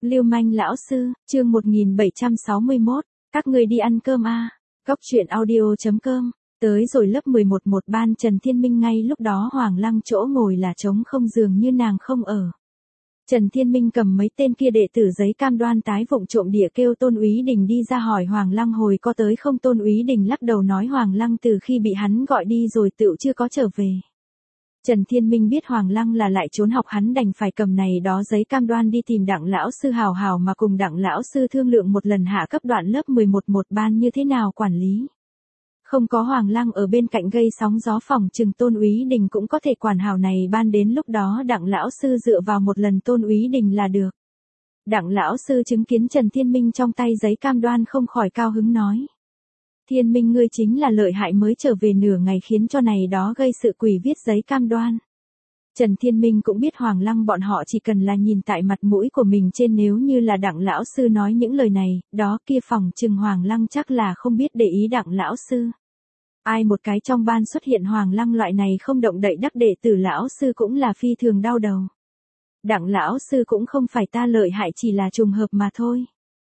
Lưu manh lão sư, chương 1761, các người đi ăn cơm à. Góc chuyện audio.com, tới rồi lớp 11 một ban Trần Thiên Minh ngay lúc đó Hoàng Lăng chỗ ngồi là trống không dường như nàng không ở. Trần Thiên Minh cầm mấy tên kia đệ tử giấy cam đoan tái vụng trộm địa kêu Tôn Úy Đình đi ra hỏi Hoàng Lăng hồi có tới không. Tôn Úy Đình lắc đầu nói Hoàng Lăng từ khi bị hắn gọi đi rồi tựu chưa có trở về. Trần Thiên Minh biết Hoàng Lăng là lại trốn học hắn đành phải cầm này đó giấy cam đoan đi tìm Đặng lão sư hào hào mà cùng Đặng lão sư thương lượng một lần hạ cấp đoạn lớp 11 một ban như thế nào quản lý. Không có Hoàng Lăng ở bên cạnh gây sóng gió phòng chừng Tôn Úy Đình cũng có thể quản hảo này ban đến lúc đó Đặng lão sư dựa vào một lần Tôn Úy Đình là được. Đặng lão sư chứng kiến Trần Thiên Minh trong tay giấy cam đoan không khỏi cao hứng nói. Thiên Minh ngươi chính là lợi hại mới trở về nửa ngày khiến cho này đó gây sự quỷ viết giấy cam đoan. Trần Thiên Minh cũng biết Hoàng Lăng bọn họ chỉ cần là nhìn tại mặt mũi của mình trên nếu như là Đặng lão sư nói những lời này, đó kia phòng chừng Hoàng Lăng chắc là không biết để ý Đặng lão sư. Ai một cái trong ban xuất hiện Hoàng Lăng loại này không động đậy đắc đệ tử lão sư cũng là phi thường đau đầu. Đặng lão sư cũng không phải ta lợi hại chỉ là trùng hợp mà thôi.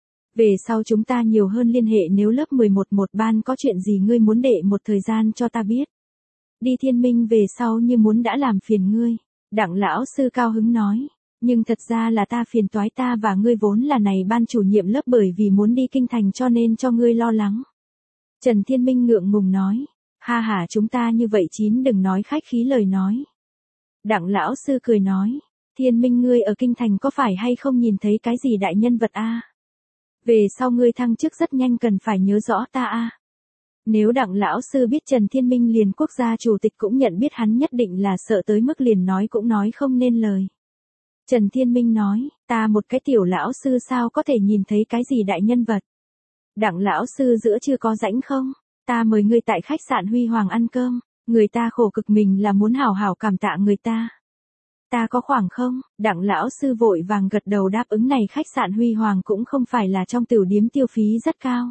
Về sau chúng ta nhiều hơn liên hệ nếu lớp 11 một ban có chuyện gì ngươi muốn để một thời gian cho ta biết. Đi Thiên Minh về sau như muốn đã làm phiền ngươi. Đặng lão sư cao hứng nói. Nhưng thật ra là ta phiền toái ta và ngươi vốn là này ban chủ nhiệm lớp bởi vì muốn đi kinh thành cho nên cho ngươi lo lắng. Trần Thiên Minh ngượng ngùng nói. Ha ha chúng ta như vậy chín đừng nói khách khí lời nói. Đặng lão sư cười nói. Thiên Minh ngươi ở kinh thành có phải hay không nhìn thấy cái gì đại nhân vật a? Về sau ngươi thăng chức rất nhanh cần phải nhớ rõ ta a. Nếu Đặng lão sư biết Trần Thiên Minh liền quốc gia chủ tịch cũng nhận biết hắn nhất định là sợ tới mức liền nói cũng nói không nên lời. Trần Thiên Minh nói, ta một cái tiểu lão sư sao có thể nhìn thấy cái gì đại nhân vật. Đặng lão sư giữa chưa có rãnh không? Ta mời ngươi tại khách sạn Huy Hoàng ăn cơm, người ta khổ cực mình là muốn hảo hảo cảm tạ người ta. Ta có khoảng không? Đặng lão sư vội vàng gật đầu đáp ứng này khách sạn Huy Hoàng cũng không phải là trong tiểu điếm tiêu phí rất cao.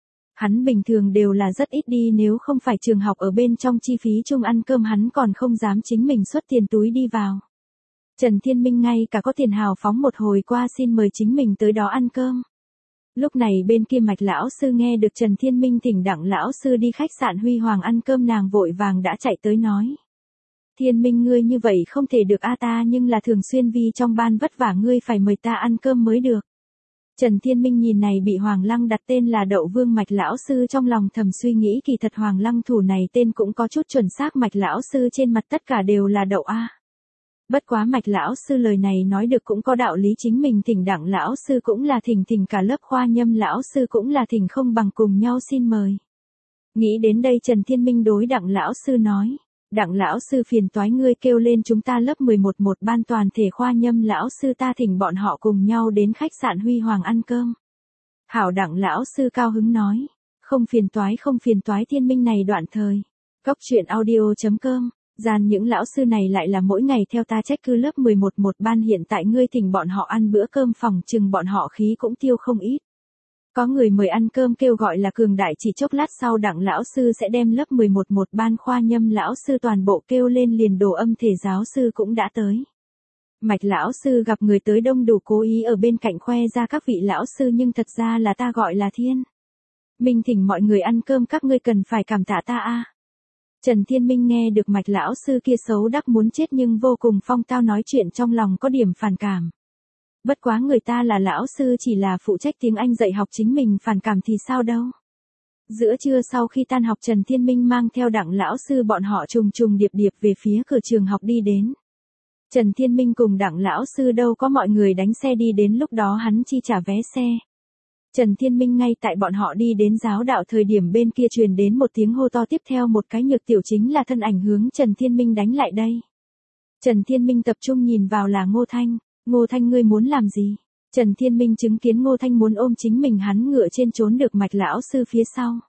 Hắn bình thường đều là rất ít đi nếu không phải trường học ở bên trong chi phí chung ăn cơm hắn còn không dám chính mình xuất tiền túi đi vào. Trần Thiên Minh ngay cả có tiền hào phóng một hồi qua xin mời chính mình tới đó ăn cơm. Lúc này bên kia Mạch lão sư nghe được Trần Thiên Minh thỉnh Đặng lão sư đi khách sạn Huy Hoàng ăn cơm nàng vội vàng đã chạy tới nói. Thiên Minh ngươi như vậy không thể được a ta nhưng là thường xuyên vì trong ban vất vả ngươi phải mời ta ăn cơm mới được. Trần Thiên Minh nhìn này bị Hoàng Lăng đặt tên là Đậu Vương Mạch lão sư trong lòng thầm suy nghĩ kỳ thật Hoàng Lăng thủ này tên cũng có chút chuẩn xác Mạch lão sư trên mặt tất cả đều là đậu a. Bất quá Mạch lão sư lời này nói được cũng có đạo lý chính mình thỉnh Đặng lão sư cũng là thỉnh cả lớp khoa nhâm lão sư cũng là thỉnh không bằng cùng nhau xin mời. Nghĩ đến đây Trần Thiên Minh đối Đặng lão sư nói. Đặng lão sư phiền toái ngươi kêu lên chúng ta lớp 11 một ban toàn thể khoa nhâm lão sư ta thỉnh bọn họ cùng nhau đến khách sạn Huy Hoàng ăn cơm. Hảo Đặng lão sư cao hứng nói. Không phiền toái Thiên Minh này đoạn thời. Góc chuyện audio.com, gian những lão sư này lại là mỗi ngày theo ta trách cứ lớp 11 một ban hiện tại ngươi thỉnh bọn họ ăn bữa cơm phòng chừng bọn họ khí cũng tiêu không ít. Có người mời ăn cơm kêu gọi là cường đại chỉ chốc lát sau Đặng lão sư sẽ đem lớp 11 một ban khoa nhâm lão sư toàn bộ kêu lên liền đồ âm thể giáo sư cũng đã tới. Mạch lão sư gặp người tới đông đủ cố ý ở bên cạnh khoe ra các vị lão sư nhưng thật ra là ta gọi là Thiên Minh thỉnh mọi người ăn cơm các ngươi cần phải cảm tạ ta a. Trần Thiên Minh nghe được Mạch lão sư kia xấu đắc muốn chết nhưng vô cùng phong tao nói chuyện trong lòng có điểm phản cảm. Bất quá người ta là lão sư chỉ là phụ trách tiếng Anh dạy học chính mình phản cảm thì sao đâu. Giữa trưa sau khi tan học Trần Thiên Minh mang theo Đặng lão sư bọn họ trùng điệp về phía cửa trường học đi đến. Trần Thiên Minh cùng Đặng lão sư đâu có mọi người đánh xe đi đến lúc đó hắn chi trả vé xe. Trần Thiên Minh ngay tại bọn họ đi đến giáo đạo thời điểm bên kia truyền đến một tiếng hô to tiếp theo một cái nhược tiểu chính là thân ảnh hướng Trần Thiên Minh đánh lại đây. Trần Thiên Minh tập trung nhìn vào là Ngô Thanh. Ngô Thanh ngươi muốn làm gì? Trần Thiên Minh chứng kiến Ngô Thanh muốn ôm chính mình hắn ngựa trên trốn được Mạch lão sư phía sau.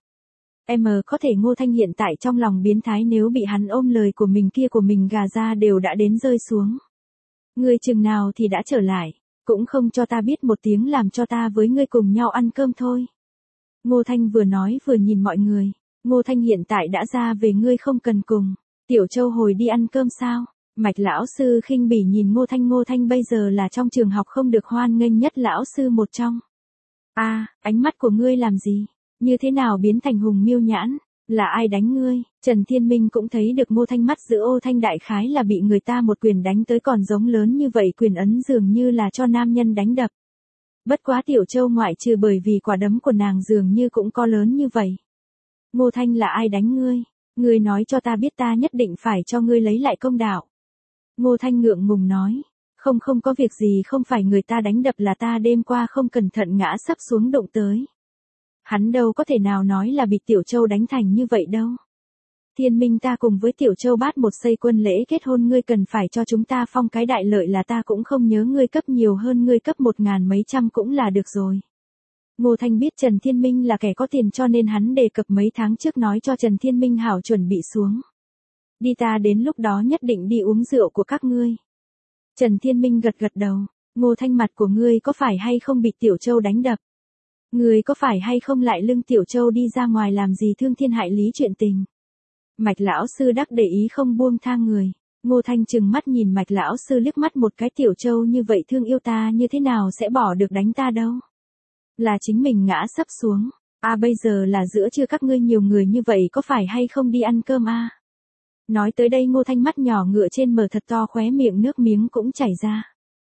Có thể Ngô Thanh hiện tại trong lòng biến thái nếu bị hắn ôm lời của mình kia của mình gà ra đều đã đến rơi xuống. Ngươi chừng nào thì đã trở lại, cũng không cho ta biết một tiếng làm cho ta với ngươi cùng nhau ăn cơm thôi. Ngô Thanh vừa nói vừa nhìn mọi người. Ngô Thanh hiện tại đã ra về ngươi không cần cùng Tiểu Châu hồi đi ăn cơm sao? Mạch lão sư khinh bỉ nhìn Ngô Thanh bây giờ là trong trường học không được hoan nghênh nhất lão sư một trong. Ánh mắt của ngươi làm gì? Như thế nào biến thành hùng miêu nhãn? Là ai đánh ngươi? Trần Thiên Minh cũng thấy được Ngô Thanh mắt giữa Ô Thanh đại khái là bị người ta một quyền đánh tới, còn giống lớn như vậy quyền ấn dường như là cho nam nhân đánh đập. Bất quá Tiểu Châu ngoại trừ bởi vì quả đấm của nàng dường như cũng có lớn như vậy. Ngô Thanh, là ai đánh ngươi? Ngươi nói cho ta biết, ta nhất định phải cho ngươi lấy lại công đạo. Ngô Thanh ngượng ngùng nói. Không có việc gì, không phải người ta đánh đập, là ta đêm qua không cẩn thận ngã sấp xuống đụng tới. Hắn đâu có thể nào nói là bị Tiểu Châu đánh thành như vậy đâu. Thiên Minh, ta cùng với Tiểu Châu bát một xây quân lễ kết hôn, ngươi cần phải cho chúng ta phong cái đại lợi, là ta cũng không nhớ ngươi cấp nhiều hơn, ngươi cấp 1.000 mấy trăm cũng là được rồi. Ngô Thanh biết Trần Thiên Minh là kẻ có tiền, cho nên hắn đề cập mấy tháng trước nói cho Trần Thiên Minh hảo chuẩn bị xuống. Đi, ta đến lúc đó nhất định đi uống rượu của các ngươi. Trần Thiên Minh gật gật đầu. Ngô Thanh, mặt của ngươi có phải hay không bị Tiểu Châu đánh đập? Ngươi có phải hay không lại lưng Tiểu Châu đi ra ngoài làm gì thương thiên hại lý chuyện tình? Mạch lão sư đắc để ý không buông tha người. Ngô Thanh trừng mắt nhìn Mạch lão sư liếc mắt một cái, Tiểu Châu như vậy thương yêu ta, như thế nào sẽ bỏ được đánh ta đâu? Là chính mình ngã sấp xuống. Bây giờ là giữa trưa, các ngươi nhiều người như vậy có phải hay không đi ăn cơm a? Nói tới đây Ngô Thanh mắt nhỏ ngựa trên mở thật to, khóe miệng nước miếng cũng chảy ra.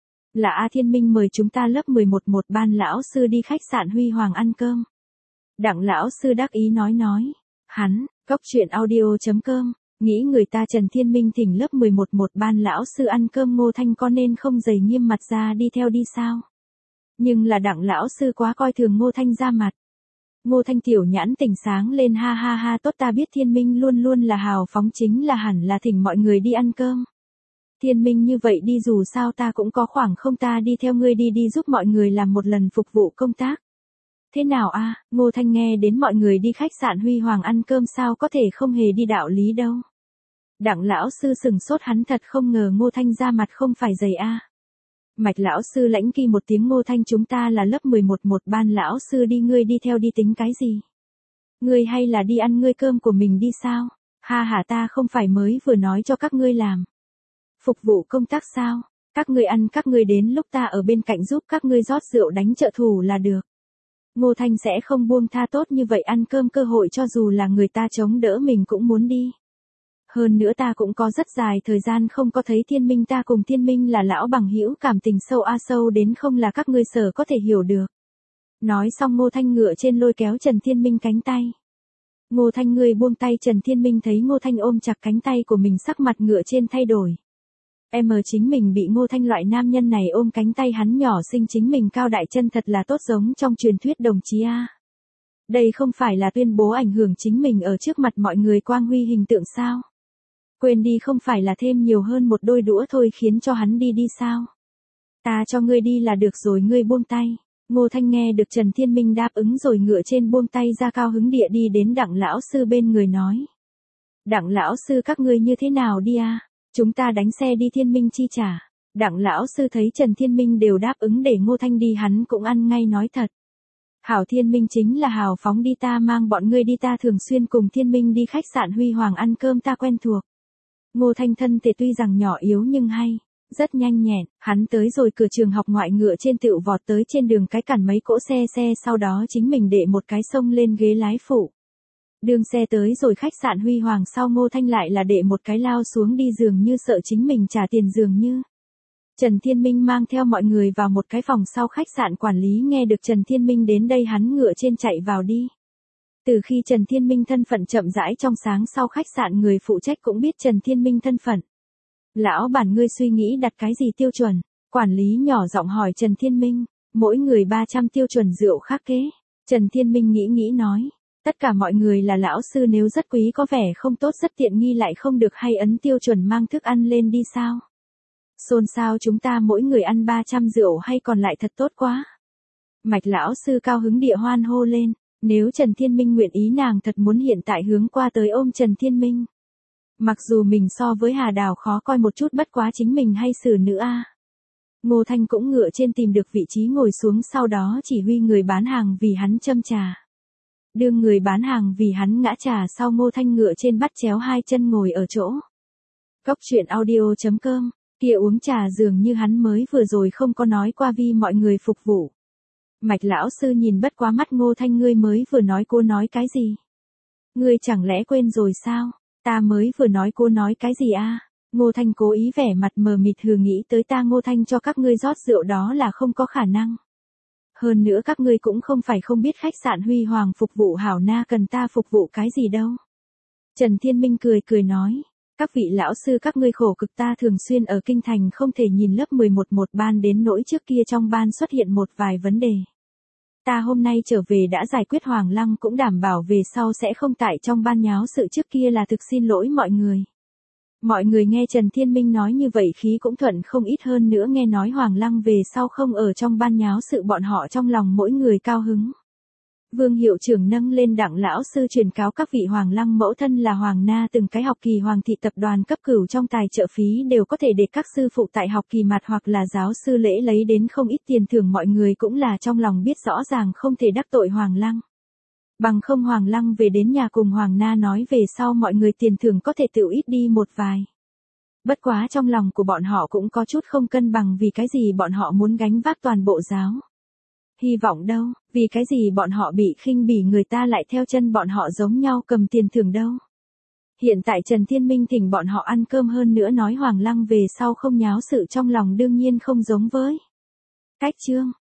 Là Thiên Minh mời chúng ta lớp 11 một ban lão sư đi khách sạn Huy Hoàng ăn cơm. Đặng lão sư đắc ý nói. Hắn, Cốc Truyện Audio.com, nghĩ người ta Trần Thiên Minh thỉnh lớp 11 một ban lão sư ăn cơm, Ngô Thanh có nên không dày nghiêm mặt ra đi theo đi sao? Nhưng là Đặng lão sư quá coi thường Ngô Thanh ra mặt. Ngô Thanh tiểu nhãn tỉnh sáng lên, ha ha ha, tốt, ta biết Thiên Minh luôn luôn là hào phóng, chính là hẳn là thỉnh mọi người đi ăn cơm. Thiên Minh như vậy đi, dù sao ta cũng có khoảng không, ta đi theo ngươi đi giúp mọi người làm một lần phục vụ công tác. Thế nào Ngô Thanh nghe đến mọi người đi khách sạn Huy Hoàng ăn cơm, sao có thể không hề đi đạo lý đâu. Đặng lão sư sừng sốt, hắn thật không ngờ Ngô Thanh ra mặt không phải dày Mạch lão sư lãnh kỳ một tiếng, Ngô Thanh, chúng ta là lớp 11 một ban lão sư đi, ngươi đi theo đi tính cái gì? Ngươi hay là đi ăn ngươi cơm của mình đi sao? Ha hả, ta không phải mới vừa nói cho các ngươi làm phục vụ công tác sao? Các ngươi ăn, các ngươi đến lúc ta ở bên cạnh giúp các ngươi rót rượu đánh trợ thủ là được. Ngô Thanh sẽ không buông tha tốt như vậy ăn cơm cơ hội, cho dù là người ta chống đỡ mình cũng muốn đi. Hơn nữa ta cũng có rất dài thời gian không có thấy Thiên Minh, ta cùng Thiên Minh là lão bằng hữu, cảm tình sâu sâu đến không là các ngươi sở có thể hiểu được. Nói xong Ngô Thanh ngựa trên lôi kéo Trần Thiên Minh cánh tay. Ngô Thanh, ngươi buông tay. Trần Thiên Minh thấy Ngô Thanh ôm chặt cánh tay của mình, sắc mặt ngựa trên thay đổi. Chính mình bị Ngô Thanh loại nam nhân này ôm cánh tay, hắn nhỏ xinh chính mình cao đại chân thật là tốt, giống trong truyền thuyết đồng chí Đây không phải là tuyên bố ảnh hưởng chính mình ở trước mặt mọi người quang huy hình tượng sao? Quên đi, không phải là thêm nhiều hơn một đôi đũa thôi khiến cho hắn đi sao? Ta cho ngươi đi là được rồi, ngươi buông tay. Ngô Thanh nghe được Trần Thiên Minh đáp ứng rồi ngựa trên buông tay ra, cao hứng địa đi đến Đặng lão sư bên người nói. Đặng lão sư, các ngươi như thế nào đi Chúng ta đánh xe đi, Thiên Minh chi trả. Đặng lão sư thấy Trần Thiên Minh đều đáp ứng để Ngô Thanh đi, hắn cũng ăn ngay nói thật. Hảo, Thiên Minh chính là hào phóng, đi, ta mang bọn ngươi đi, ta thường xuyên cùng Thiên Minh đi khách sạn Huy Hoàng ăn cơm, ta quen thuộc. Ngô Thanh thân thể tuy rằng nhỏ yếu nhưng hay, rất nhanh nhẹn, hắn tới rồi cửa trường học ngoại, ngựa trên tựu vọt tới trên đường cái, cản mấy cỗ xe, sau đó chính mình đệ một cái xông lên ghế lái phụ. Đường xe tới rồi khách sạn Huy Hoàng sau, Ngô Thanh lại là đệ một cái lao xuống đi, dường như sợ chính mình trả tiền dường như. Trần Thiên Minh mang theo mọi người vào một cái phòng sau khách sạn, quản lý nghe được Trần Thiên Minh đến đây, hắn ngựa trên chạy vào đi. Từ khi Trần Thiên Minh thân phận chậm rãi trong sáng, sau khách sạn người phụ trách cũng biết Trần Thiên Minh thân phận. Lão bản, ngươi suy nghĩ đặt cái gì tiêu chuẩn? Quản lý nhỏ giọng hỏi Trần Thiên Minh. Mỗi người 300 tiêu chuẩn rượu khắc kế. Trần Thiên Minh nghĩ nói. Tất cả mọi người là lão sư, nếu rất quý có vẻ không tốt, rất tiện nghi lại không được hay, ấn tiêu chuẩn mang thức ăn lên đi sao? Xôn xao, chúng ta mỗi người ăn 300 rượu hay còn lại thật tốt quá. Mạch lão sư cao hứng địa hoan hô lên. Nếu Trần Thiên Minh nguyện ý, nàng thật muốn hiện tại hướng qua tới ôm Trần Thiên Minh. Mặc dù mình so với Hà Đào khó coi một chút, bất quá chính mình hay xử nữ Ngô Thanh cũng ngựa trên tìm được vị trí ngồi xuống, sau đó chỉ huy người bán hàng vì hắn châm trà. Đương người bán hàng vì hắn ngã trà sau, Ngô Thanh ngựa trên bắt chéo hai chân ngồi ở chỗ. Cốc truyện audio.com, kia uống trà dường như hắn mới vừa rồi không có nói qua vì mọi người phục vụ. Mạch lão sư nhìn bất quá mắt Ngô Thanh, ngươi mới vừa nói cô nói cái gì? Ngươi chẳng lẽ quên rồi sao? Ta mới vừa nói cô nói cái gì a? Ngô Thanh cố ý vẻ mặt mờ mịt hừ, nghĩ tới ta Ngô Thanh cho các ngươi rót rượu đó là không có khả năng. Hơn nữa các ngươi cũng không phải không biết khách sạn Huy Hoàng phục vụ hảo na, cần ta phục vụ cái gì đâu. Trần Thiên Minh cười cười nói, các vị lão sư các ngươi khổ cực, ta thường xuyên ở kinh thành không thể nhìn lớp 11 một ban đến nỗi trước kia trong ban xuất hiện một vài vấn đề. Ta hôm nay trở về đã giải quyết, Hoàng Lăng cũng đảm bảo về sau sẽ không tại trong ban nháo sự trước kia, là thực xin lỗi mọi người. Mọi người nghe Trần Thiên Minh nói như vậy khí cũng thuận không ít, hơn nữa nghe nói Hoàng Lăng về sau không ở trong ban nháo sự, bọn họ trong lòng mỗi người cao hứng. Vương hiệu trưởng nâng lên Đặng lão sư truyền cáo các vị, Hoàng Lăng mẫu thân là Hoàng Na, từng cái học kỳ Hoàng thị tập đoàn cấp cửu trong tài trợ phí đều có thể để các sư phụ tại học kỳ mặt hoặc là giáo sư lễ lấy đến không ít tiền thưởng, mọi người cũng là trong lòng biết rõ ràng không thể đắc tội Hoàng Lăng. Bằng không Hoàng Lăng về đến nhà cùng Hoàng Na nói về sau mọi người tiền thưởng có thể tự ít đi một vài. Bất quá trong lòng của bọn họ cũng có chút không cân bằng, vì cái gì bọn họ muốn gánh vác toàn bộ giáo hy vọng đâu, vì cái gì bọn họ bị khinh bỉ người ta lại theo chân bọn họ giống nhau cầm tiền thưởng đâu. Hiện tại Trần Thiên Minh thỉnh bọn họ ăn cơm, hơn nữa nói Hoàng Lăng về sau không nháo sự, trong lòng đương nhiên không giống với cách chương.